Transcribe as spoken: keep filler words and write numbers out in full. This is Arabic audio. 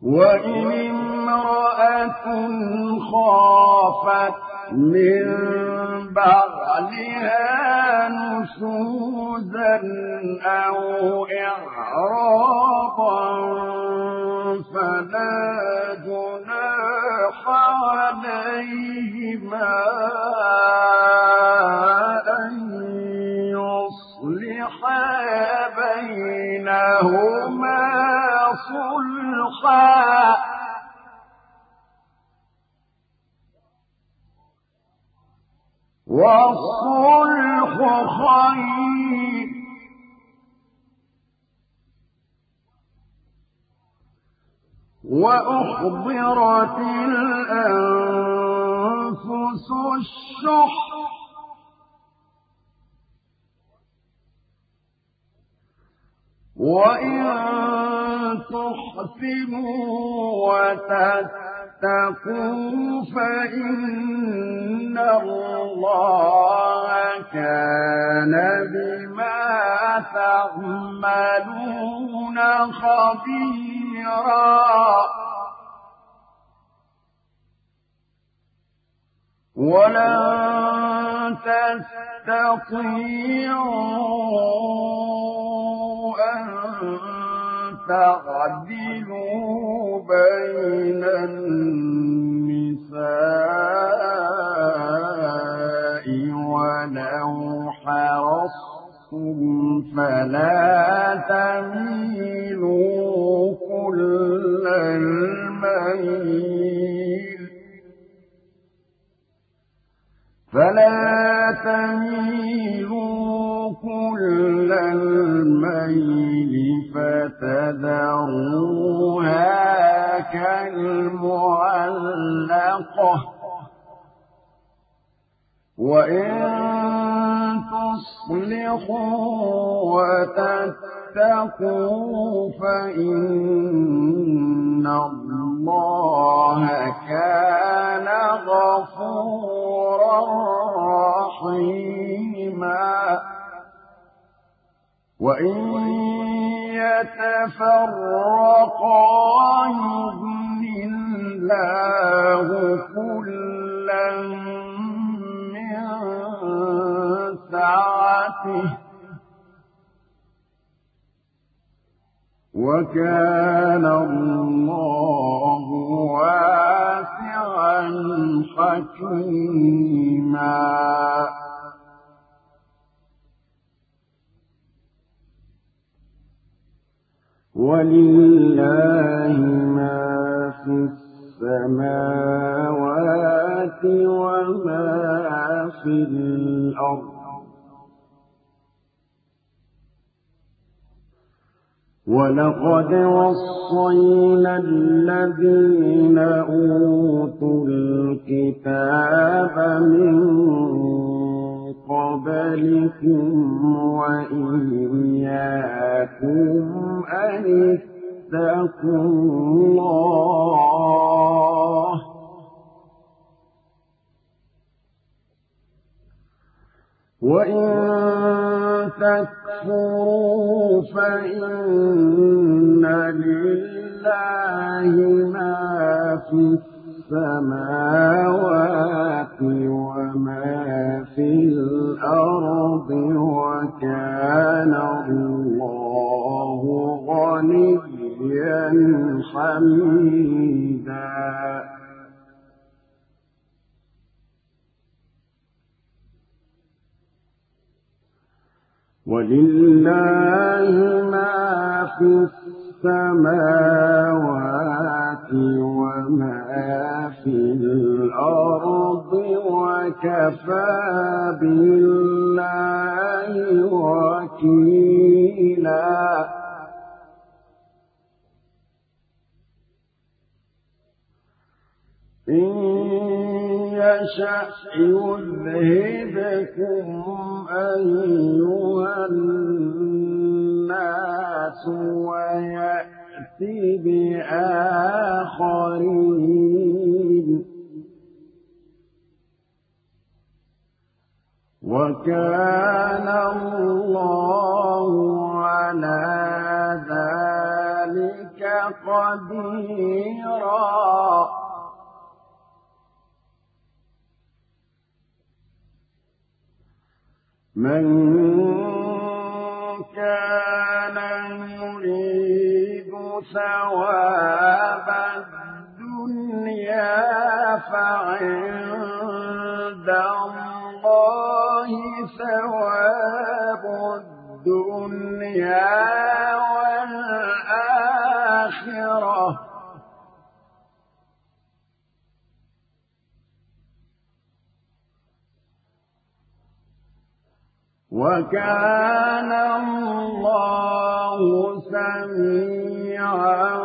وإن امرأة خافت من بعلها نشوزا أو إعراضا فلا جناح عليهما أن يصلحا بينهما صلحا والصلح خير وأحضرت الأنفس الشح وإن تحسنوا وتتقوا فإن الله كان بما تعملون خبيرا ولن تستطيعوا أن تعدلوا بين النساء ولو حرصتم فلا تميلوا كل الميل فلا تميلوا كل الميل فتذروها كالمعلقة وإن تصلحوا وتتقوا فإن الله كان غفورا رحيما وإن يتفرقا يغن الله كلا من سعته وكان الله واسعا حكيما ولله ما في السماوات وما في الأرض ولقد وصينا الذين أوتوا الكتاب من قبلكم وإياكم أن اتقوا الله وإن تكفروا فإن لله ما في السماوات وما في الأرض وكان الله غنيا حميدا ولله ما في السماوات وما في الأرض وكفى بالله وكيلا إن يشأ يذهبكم أيها الناس ويأتي بآخرين وكان الله على ذلك قديرا من كان يريد ثواب الدنيا فعند الله ثواب الدنيا والآخرة وكان الله سميعا